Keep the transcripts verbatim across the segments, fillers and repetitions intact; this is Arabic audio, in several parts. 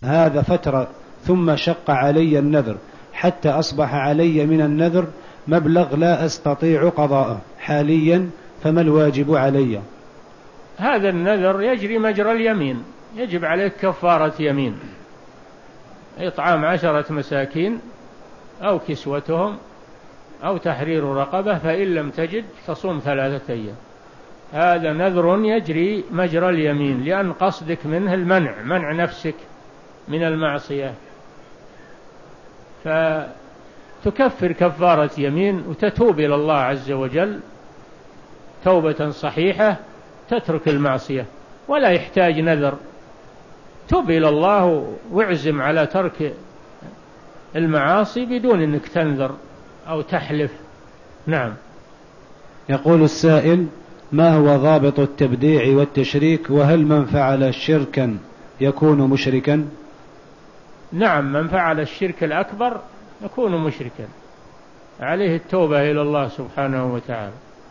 هذا فترة ثم شق علي النذر حتى أصبح علي من النذر مبلغ لا أستطيع قضاءه حاليا، فما الواجب علي؟ هذا النذر يجري مجرى اليمين، يجب عليك كفارة يمين، إطعام عشرة مساكين أو كسوتهم أو تحرير رقبة، فإن لم تجد تصوم ثلاثة أيام. هذا نذر يجري مجرى اليمين، لأن قصدك منه المنع، منع نفسك من المعصية، فتكفر كفارة يمين وتتوب إلى الله عز وجل توبة صحيحة، تترك المعصية، ولا يحتاج نذر. توب إلى الله واعزم على ترك المعاصي بدون أنك تنذر أو تحلف. نعم. يقول السائل: ما هو ضابط التبديع والتشريك، وهل من فعل شركا يكون مشركا؟ نعم، من فعل الشرك الأكبر يكون مشركا، عليه التوبة إلى الله سبحانه وتعالى.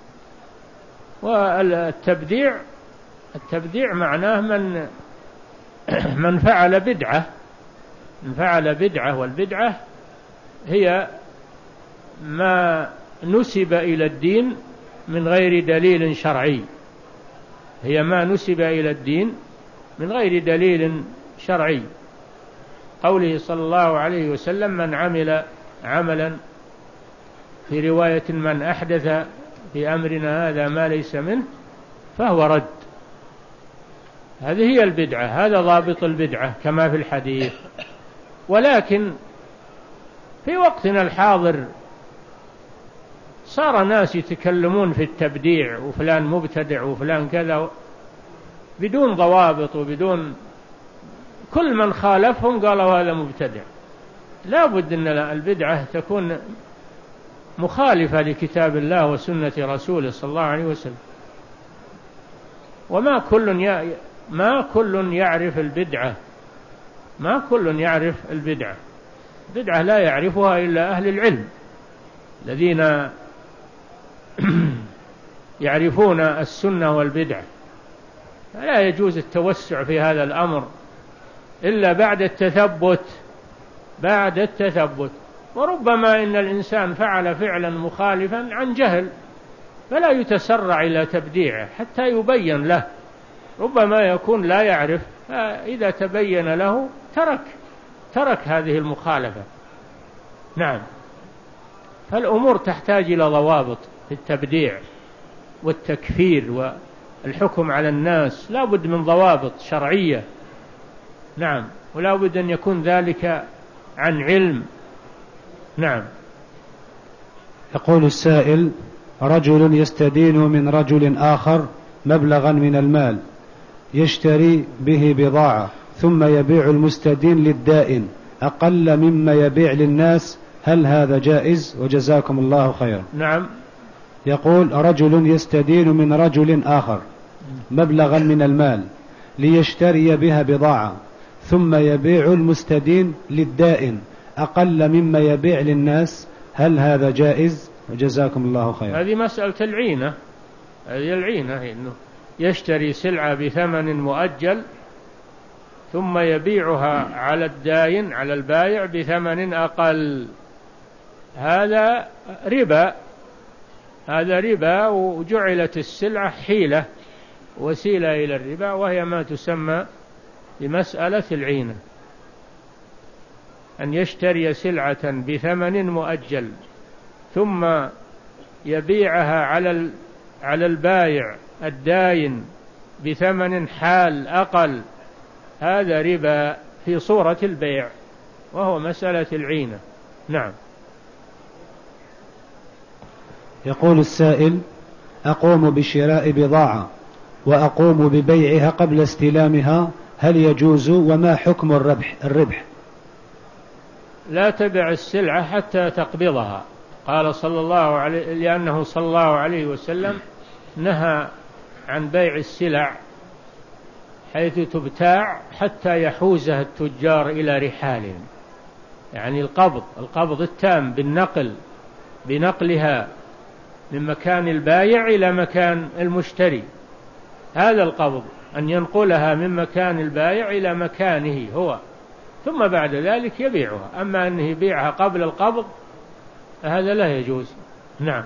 والتبديع التبديع معناه من من فعل بدعة، من فعل بدعة، والبدعة هي ما نسب إلى الدين من غير دليل شرعي، هي ما نسب إلى الدين من غير دليل شرعي. قوله صلى الله عليه وسلم: من عمل عملا، في رواية: من أحدث في أمرنا هذا ما ليس منه فهو رد. هذه هي البدعة، هذا ضابط البدعة كما في الحديث. ولكن في وقتنا الحاضر صار ناس يتكلمون في التبديع، وفلان مبتدع وفلان كذا، بدون ضوابط وبدون، كل من خالفهم قالوا هذا مبتدع. لا بد أن البدعة تكون مخالفة لكتاب الله وسنة رسوله صلى الله عليه وسلم. وما كل ما كل يعرف البدعة، ما كل يعرف البدعة. البدعة لا يعرفها إلا أهل العلم الذين يعرفون السنة والبدعة. لا يجوز التوسع في هذا الأمر إلا بعد التثبت، بعد التثبت. وربما إن الإنسان فعل فعلا مخالفا عن جهل، فلا يتسرع إلى تبديعه حتى يبين له، ربما يكون لا يعرف، فإذا تبين له ترك ترك هذه المخالفة. نعم. فالأمور تحتاج إلى ضوابط في التبديع والتكفير والحكم على الناس، لا بد من ضوابط شرعية. نعم. ولا بد أن يكون ذلك عن علم. نعم. يقول السائل: رجل يستدين من رجل آخر مبلغا من المال يشتري به بضاعة، ثم يبيع المستدين للدائن أقل مما يبيع للناس، هل هذا جائز؟ وجزاكم الله خيرا. نعم. يقول: رجل يستدين من رجل آخر مبلغا من المال ليشتري بها بضاعة، ثم يبيع المستدين للدائن أقل مما يبيع للناس، هل هذا جائز؟ وجزاكم الله خيرا. هذه مسألة العينة، هذه العينة، إنه يشتري سلعة بثمن مؤجل ثم يبيعها على الداين، على البائع، بثمن أقل. هذا ربا، هذا ربا، وجعلت السلعة حيلة، وسيلة إلى الربا، وهي ما تسمى بمسألة العينة، أن يشتري سلعة بثمن مؤجل ثم يبيعها على على البائع الداين بثمن حال أقل، هذا ربا في صورة البيع، وهو مسألة العينة. نعم. يقول السائل: أقوم بشراء بضاعة وأقوم ببيعها قبل استلامها، هل يجوز؟ وما حكم الربح الربح؟ لا تبع السلعة حتى تقبضها، قال صلى الله عليه، لأنه صلى الله عليه وسلم نهى عن بيع السلع حيث تبتاع حتى يحوزها التجار إلى رحالهم، يعني القبض القبض التام بالنقل، بنقلها من مكان البائع إلى مكان المشتري. هذا القبض، أن ينقلها من مكان البائع إلى مكانه هو، ثم بعد ذلك يبيعها. أما أنه يبيعها قبل القبض هذا لا يجوز. نعم.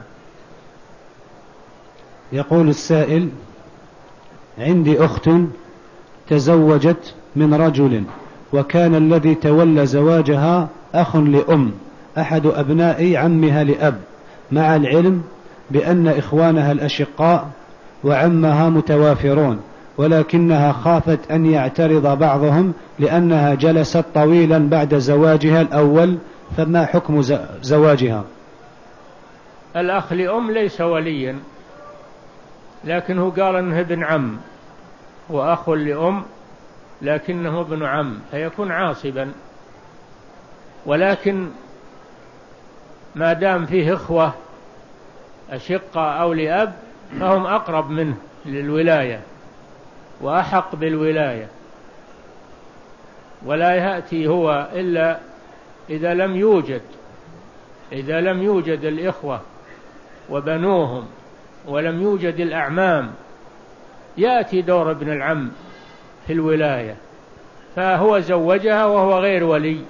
يقول السائل: عندي أخت تزوجت من رجل، وكان الذي تولى زواجها أخ لأم أحد أبناء عمها لأب، مع العلم بأن إخوانها الأشقاء وعمها متوافرون، ولكنها خافت أن يعترض بعضهم لأنها جلست طويلا بعد زواجها الأول، فما حكم زواجها؟ الأخ لأم ليس وليا، لكنه قال أنه ابن عم، وأخ لأم لكنه ابن عم، فيكون عاصبا. ولكن ما دام فيه إخوة أشقة أو لأب فهم أقرب منه للولاية وأحق بالولاية، ولا يأتي هو إلا إذا لم يوجد إذا لم يوجد الإخوة وبنوهم ولم يوجد الأعمام، يأتي دور ابن العم في الولاية، فهو زوجها وهو غير ولي،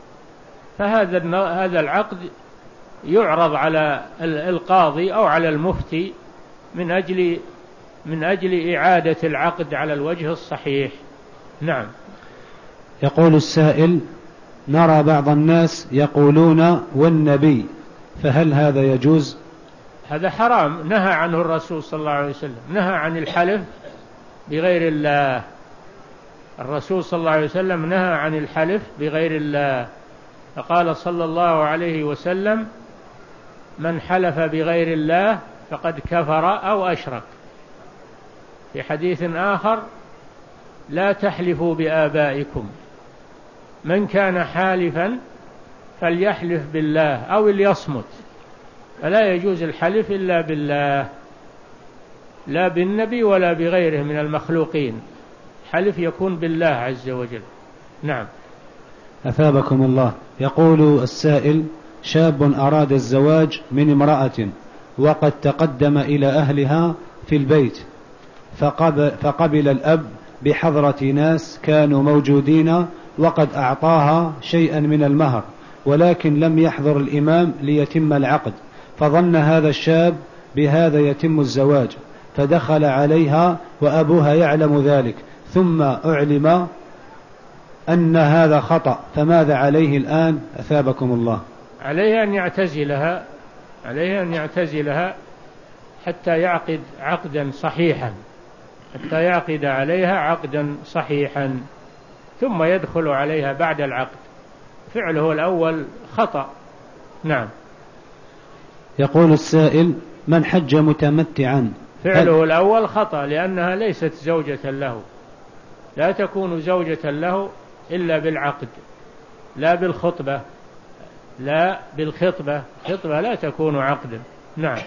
فهذا هذا العقد يعرض على القاضي أو على المفتي من أجل من أجل إعادة العقد على الوجه الصحيح. نعم. يقول السائل: نرى بعض الناس يقولون والنبي، فهل هذا يجوز؟ هذا حرام، نهى عنه الرسول صلى الله عليه وسلم، نهى عن الحلف بغير الله. الرسول صلى الله عليه وسلم نهى عن الحلف بغير الله، فقال صلى الله عليه وسلم: من حلف بغير الله فقد كفر أو أشرك. في حديث آخر: لا تحلفوا بآبائكم، من كان حالفا فليحلف بالله أو ليصمت. فلا يجوز الحلف إلا بالله، لا بالنبي ولا بغيره من المخلوقين، حلف يكون بالله عز وجل. نعم. أثابكم الله. يقول السائل: شاب أراد الزواج من امرأة وقد تقدم إلى أهلها في البيت، فقبل, فقبل الأب بحضرة ناس كانوا موجودين وقد أعطاها شيئا من المهر، ولكن لم يحضر الإمام ليتم العقد، فظن هذا الشاب بهذا يتم الزواج، فدخل عليها وأبوها يعلم ذلك، ثم أعلم أن هذا خطأ، فماذا عليه الآن أثابكم الله؟ عليه أن يعتزلها عليه أن يعتزلها حتى يعقد عقدا صحيحا حتى يعقد عليها عقدا صحيحا ثم يدخل عليها بعد العقد. فعله الأول خطأ. نعم. يقول السائل: من حج متمتعا، فعله الأول خطأ، لأنها ليست زوجة له، لا تكون زوجة له إلا بالعقد، لا بالخطبة لا بالخطبة خطبة لا تكون عقدا. نعم.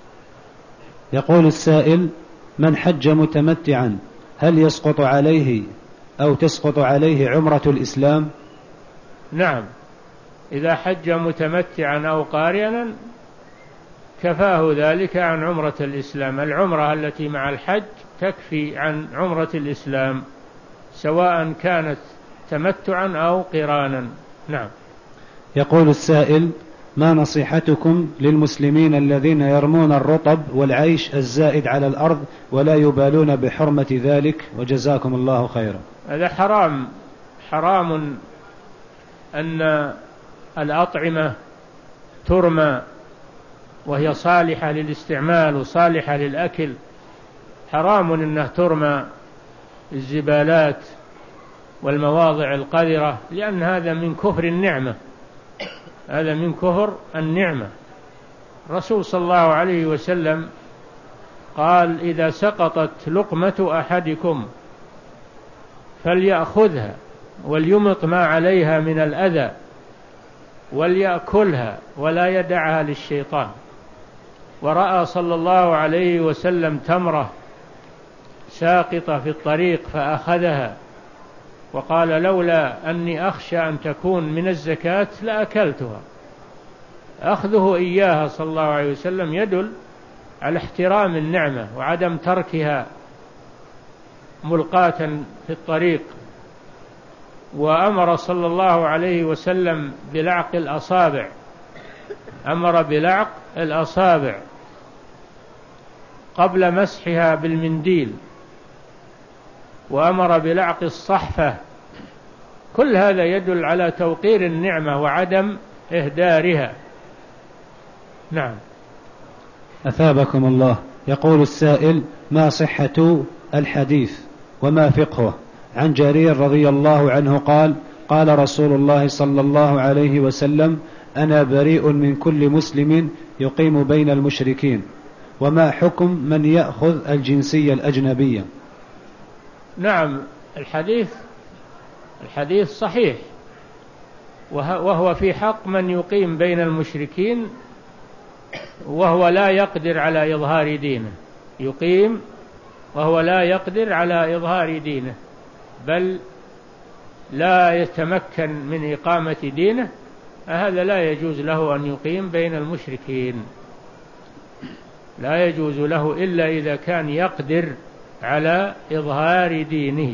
يقول السائل: من حج متمتعا هل يسقط عليه أو تسقط عليه عمرة الإسلام؟ نعم، إذا حج متمتعا أو قارنا كفاه ذلك عن عمرة الإسلام. العمرة التي مع الحج تكفي عن عمرة الإسلام سواء كانت تمتعا أو قرانا. نعم. يقول السائل: ما نصيحتكم للمسلمين الذين يرمون الرطب والعيش الزائد على الأرض ولا يبالون بحرمة ذلك، وجزاكم الله خيرا؟ هذا حرام، حرام أن الأطعمة ترمى وهي صالحة للاستعمال وصالحة للأكل، حرام أنها ترمى الزبالات والمواضع القذرة، لأن هذا من كفر النعمة، هذا من كفر النعمة. الرسول صلى الله عليه وسلم قال: إذا سقطت لقمة أحدكم فليأخذها وليمط ما عليها من الأذى وليأكلها ولا يدعها للشيطان. ورأى صلى الله عليه وسلم تمرة ساقطة في الطريق فأخذها وقال: لولا أني أخشى أن تكون من الزكاة لأكلتها. أخذه إياها صلى الله عليه وسلم يدل على احترام النعمة وعدم تركها ملقاة في الطريق. وأمر صلى الله عليه وسلم بلعق الأصابع، أمر بلعق الأصابع قبل مسحها بالمنديل، وأمر بلعق الصحفة. كل هذا يدل على توقير النعمة وعدم إهدارها. نعم. أثابكم الله. يقول السائل: ما صحة الحديث وما فقهه عن جرير رضي الله عنه قال: قال رسول الله صلى الله عليه وسلم: أنا بريء من كل مسلم يقيم بين المشركين، وما حكم من يأخذ الجنسية الأجنبية؟ نعم، الحديث الحديث صحيح، وهو في حق من يقيم بين المشركين وهو لا يقدر على إظهار دينه، يقيم وهو لا يقدر على إظهار دينه، بل لا يتمكن من إقامة دينه، هذا لا يجوز له أن يقيم بين المشركين، لا يجوز له إلا إذا كان يقدر على إظهار دينه،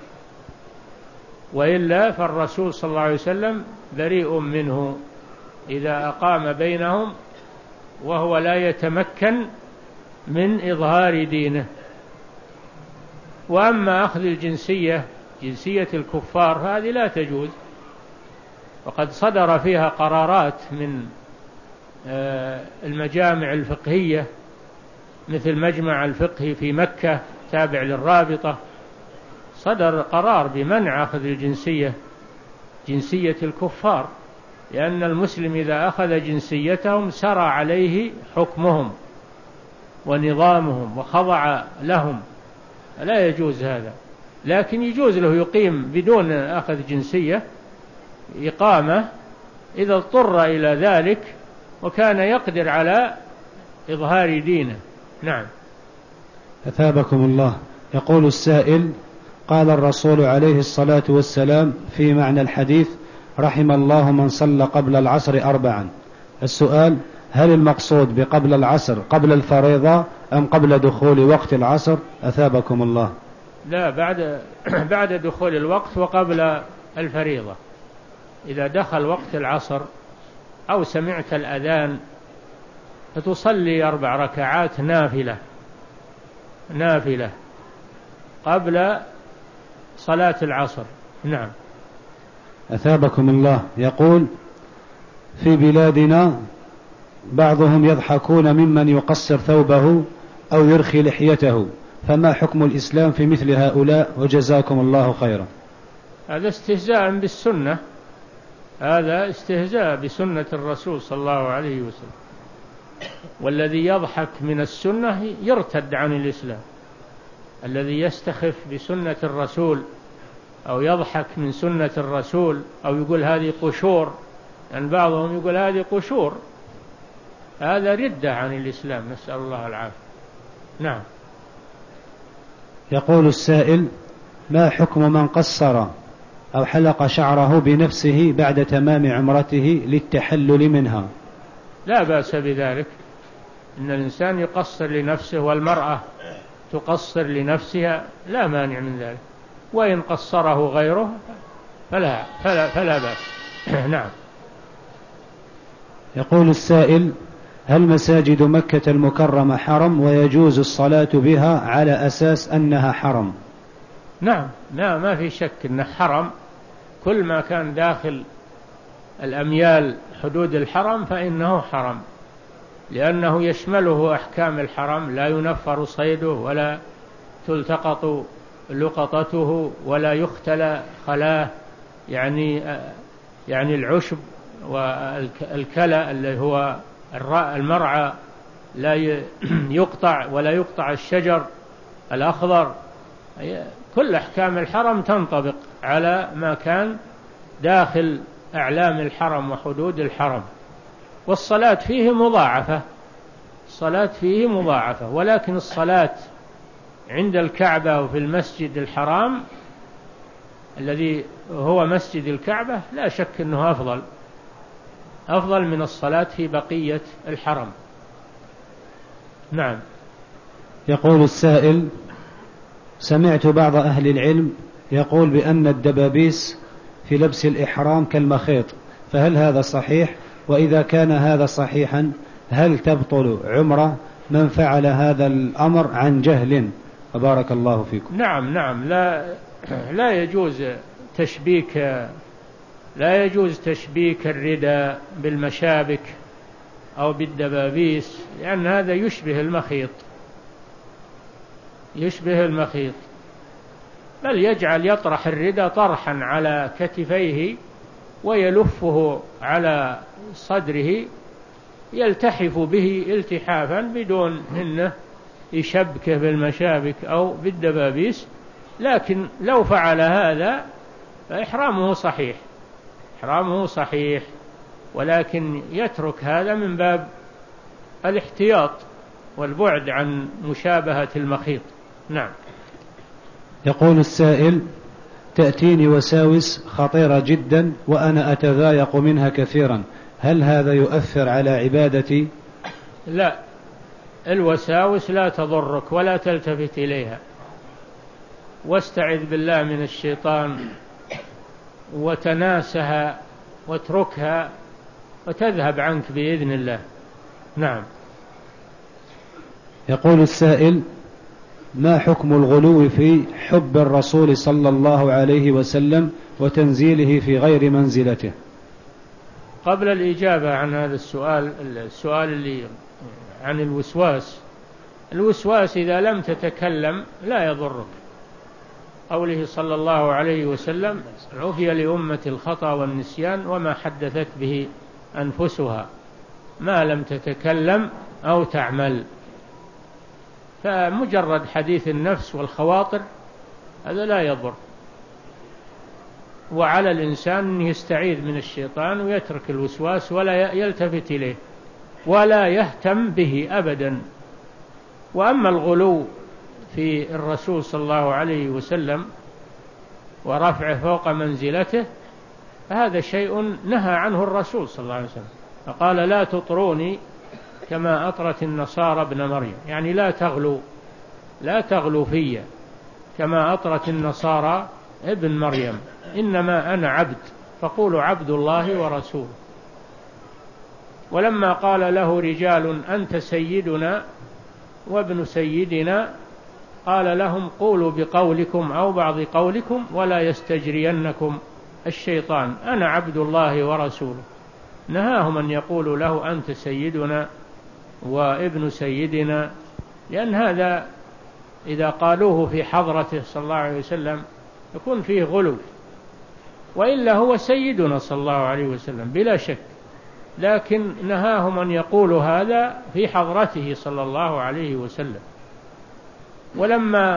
وإلا فالرسول صلى الله عليه وسلم بريء منه إذا أقام بينهم وهو لا يتمكن من إظهار دينه. وأما أخذ الجنسية، جنسية الكفار، هذه لا تجوز، وقد صدر فيها قرارات من المجامع الفقهية مثل مجمع الفقه في مكة تابع للرابطة، صدر قرار بمنع أخذ الجنسية، جنسية الكفار، لأن المسلم إذا أخذ جنسيتهم سرى عليه حكمهم ونظامهم وخضع لهم، لا يجوز هذا. لكن يجوز له يقيم بدون أخذ جنسية إقامة إذا اضطر إلى ذلك وكان يقدر على إظهار دينه. نعم. أثابكم الله. يقول السائل: قال الرسول عليه الصلاة والسلام في معنى الحديث: رحم الله من صلى قبل العصر أربعا. السؤال: هل المقصود بقبل العصر قبل الفريضة أم قبل دخول وقت العصر؟ أثابكم الله. لا، بعد بعد دخول الوقت وقبل الفريضة. إذا دخل وقت العصر أو سمعت الأذان فتصلي أربع ركعات نافلة نافلة قبل صلاة العصر. نعم. أثابكم الله. يقول: في بلادنا بعضهم يضحكون ممن يقصر ثوبه أو يرخي لحيته، فما حكم الإسلام في مثل هؤلاء؟ وجزاكم الله خيرا. هذا استهزاء بالسنة، هذا استهزاء بسنة الرسول صلى الله عليه وسلم، والذي يضحك من السنة يرتد عن الإسلام. الذي يستخف بسنة الرسول أو يضحك من سنة الرسول أو يقول هذه قشور، يعني بعضهم يقول هذه قشور، هذا ردة عن الإسلام، نسأل الله العافية. نعم. يقول السائل: ما حكم من قصر أو حلق شعره بنفسه بعد تمام عمرته للتحلل منها؟ لا بأس بذلك، إن الإنسان يقصر لنفسه والمرأة تقصر لنفسها، لا مانع من ذلك، وإن قصره غيره فلا, فلا, فلا بأس. نعم. يقول السائل: هل مساجد مكة المكرمة حرم ويجوز الصلاة بها على أساس أنها حرم؟ نعم، لا ما في شك أنه حرم، كل ما كان داخل الأميال حدود الحرم فإنه حرم، لأنه يشمله أحكام الحرم، لا ينفر صيده ولا تلتقط لقطته ولا يختلى خلاه، يعني يعني العشب والكلى اللي هو المرعى لا يقطع، ولا يقطع الشجر الأخضر، كل أحكام الحرم تنطبق على ما كان داخل أعلام الحرم وحدود الحرم. والصلاة فيه مضاعفة، الصلاة فيه مضاعفة، ولكن الصلاة عند الكعبة وفي المسجد الحرام الذي هو مسجد الكعبة لا شك أنه أفضل أفضل من الصلاة في بقية الحرم. نعم. يقول السائل: سمعت بعض أهل العلم يقول بأن الدبابيس في لبس الإحرام كالمخيط، فهل هذا صحيح؟ وإذا كان هذا صحيحا هل تبطل عمرة من فعل هذا الأمر عن جهل؟ بارك الله فيكم. نعم نعم لا لا يجوز تشبيك لا يجوز تشبيك الرداء بالمشابك أو بالدبابيس، لأن هذا يشبه المخيط يشبه المخيط بل يجعل يطرح الرداء طرحا على كتفيه ويلفه على صدره يلتحف به التحافا بدون أنه يشبكه بالمشابك أو بالدبابيس. لكن لو فعل هذا فإحرامه صحيح إحرامه صحيح ولكن يترك هذا من باب الاحتياط والبعد عن مشابهة المخيط. نعم. يقول السائل: تأتيني وساوس خطيرة جدا وأنا أتضايق منها كثيرا، هل هذا يؤثر على عبادتي؟ لا، الوساوس لا تضرك ولا تلتفت إليها، واستعذ بالله من الشيطان وتناسها واتركها وتذهب عنك بإذن الله. نعم. يقول السائل: ما حكم الغلو في حب الرسول صلى الله عليه وسلم وتنزيله في غير منزلته؟ قبل الإجابة عن هذا السؤال السؤال اللي عن الوسواس الوسواس إذا لم تتكلم لا يضرك، قوله صلى الله عليه وسلم: عفي لأمة الخطأ والنسيان وما حدثت به أنفسها ما لم تتكلم أو تعمل. فمجرد حديث النفس والخواطر هذا لا يضر، وعلى الإنسان أن يستعيذ من الشيطان ويترك الوسواس ولا يلتفت إليه ولا يهتم به أبدا. وأما الغلو في الرسول صلى الله عليه وسلم ورفعه فوق منزلته فهذا شيء نهى عنه الرسول صلى الله عليه وسلم، فقال: لا تطروني كما أطرت النصارى ابن مريم، يعني لا تغلو لا تغلو في كما أطرت النصارى ابن مريم، إنما أنا عبد فقولوا عبد الله ورسوله. ولما قال له رجال: أنت سيدنا وابن سيدنا، قال لهم: قولوا بقولكم أو بعض قولكم ولا يستجرينكم الشيطان، أنا عبد الله ورسوله. نهاهم أن يقولوا له أنت سيدنا وابن سيدنا، لأن هذا إذا قالوه في حضرته صلى الله عليه وسلم يكون فيه غلو، وإلا هو سيدنا صلى الله عليه وسلم بلا شك، لكن نهاهم أن يقولوا هذا في حضرته صلى الله عليه وسلم. ولما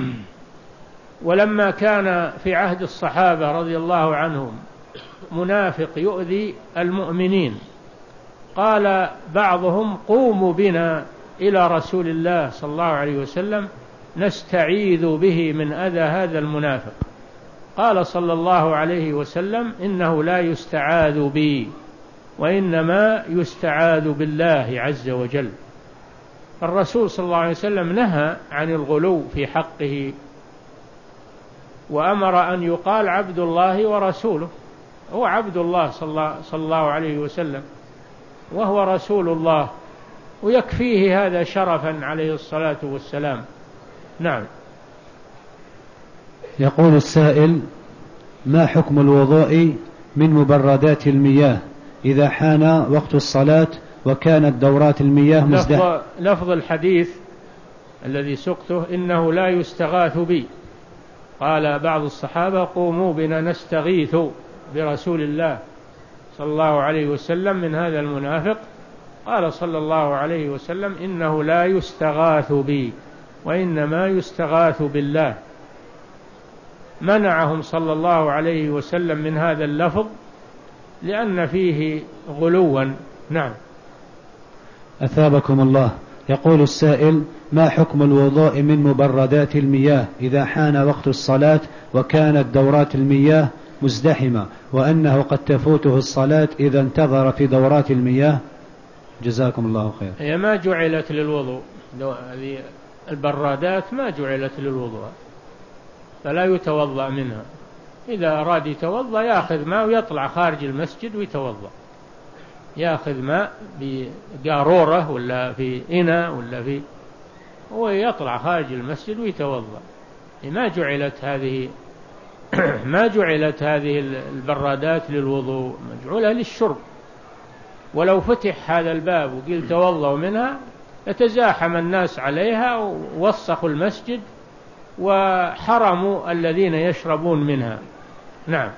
ولما كان في عهد الصحابة رضي الله عنهم منافق يؤذي المؤمنين، قال بعضهم: قوموا بنا إلى رسول الله صلى الله عليه وسلم نستعيذ به من أذى هذا المنافق. قال صلى الله عليه وسلم: إنه لا يستعاذ بي وإنما يستعاذ بالله عز وجل. الرسول صلى الله عليه وسلم نهى عن الغلو في حقه، وأمر أن يقال عبد الله ورسوله. هو عبد الله صلى الله عليه وسلم وهو رسول الله، ويكفيه هذا شرفا عليه الصلاة والسلام. نعم. يقول السائل: ما حكم الوضوء من مبردات المياه إذا حان وقت الصلاة وكانت دورات المياه مزدحمة؟ لفظ الحديث الذي سقته: إنه لا يستغاث بي. قال بعض الصحابة: قوموا بنا نستغيث برسول الله صلى الله عليه وسلم من هذا المنافق. قال صلى الله عليه وسلم: إنه لا يستغاث بي وإنما يستغاث بالله. منعهم صلى الله عليه وسلم من هذا اللفظ لأن فيه غلوا. نعم. أثابكم الله. يقول السائل: ما حكم الوضوء من مبردات المياه إذا حان وقت الصلاة وكانت دورات المياه مزدحمة، وأنه قد تفوته الصلاة إذا انتظر في دورات المياه؟ جزاكم الله خير. هي ما جعلت للوضوء، البرادات ما جعلت للوضوء، فلا يتوضأ منها. إذا أراد يتوضأ يأخذ ماء ويطلع خارج المسجد ويتوضأ، يأخذ ماء بقارورة ولا في إناء ولا في، ويطلع خارج المسجد ويتوضأ. ما جعلت هذه ما جعلت هذه البرادات للوضوء، مجعولة للشرب. ولو فتح هذا الباب وقيل توضأوا منها لتزاحم الناس عليها ووسخوا المسجد وحرموا الذين يشربون منها. نعم.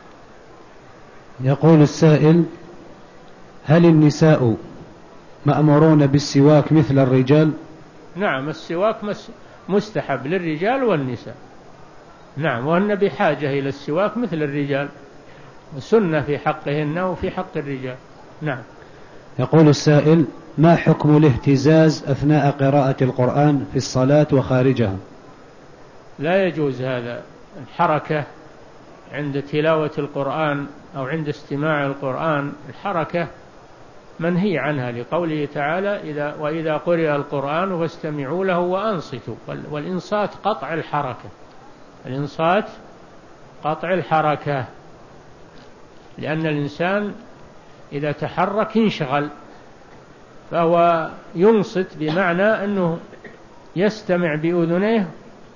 يقول السائل: هل النساء مأمورون بالسواك مثل الرجال؟ نعم، السواك مستحب للرجال والنساء. نعم، وهن بحاجة إلى السواك مثل الرجال، سنة في حقهن وفي حق الرجال. نعم. يقول السائل: ما حكم الاهتزاز أثناء قراءة القرآن في الصلاة وخارجها؟ لا يجوز هذا. الحركة عند تلاوة القرآن أو عند استماع القرآن، الحركة منهي عنها لقوله تعالى: إذا وإذا قرئ القرآن فاستمعوا له وأنصتوا. والإنصات قطع الحركة، الإنصات قطع الحركة، لأن الإنسان إذا تحرك ينشغل، فهو ينصت بمعنى أنه يستمع بأذنيه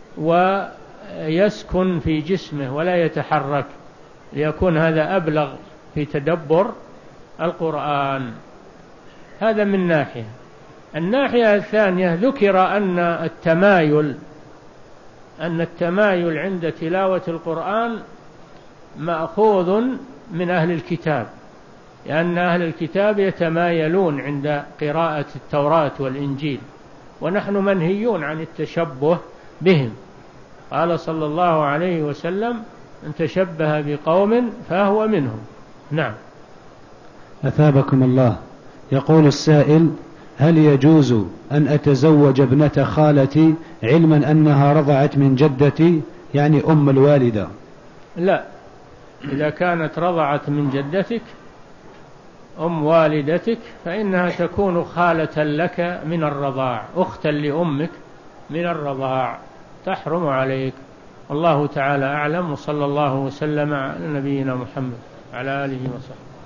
ويسكن في جسمه ولا يتحرك، ليكون هذا أبلغ في تدبر القرآن. هذا من ناحية. الناحية الثانية ذكر أن التمايل أن التمايل عند تلاوة القرآن مأخوذ من أهل الكتاب، لأن أهل الكتاب يتمايلون عند قراءة التوراة والإنجيل، ونحن منهيون عن التشبه بهم. قال صلى الله عليه وسلم: من تشبه بقوم فهو منهم. نعم. أثابكم الله. يقول السائل: هل يجوز أن أتزوج ابنة خالتي علما أنها رضعت من جدتي، يعني أم الوالدة؟ لا، إذا كانت رضعت من جدتك أم والدتك فإنها تكون خالة لك من الرضاع، أختا لأمك من الرضاع، تحرم عليك. والله تعالى أعلم، وصلى الله وسلم على نبينا محمد على آله وصحبه.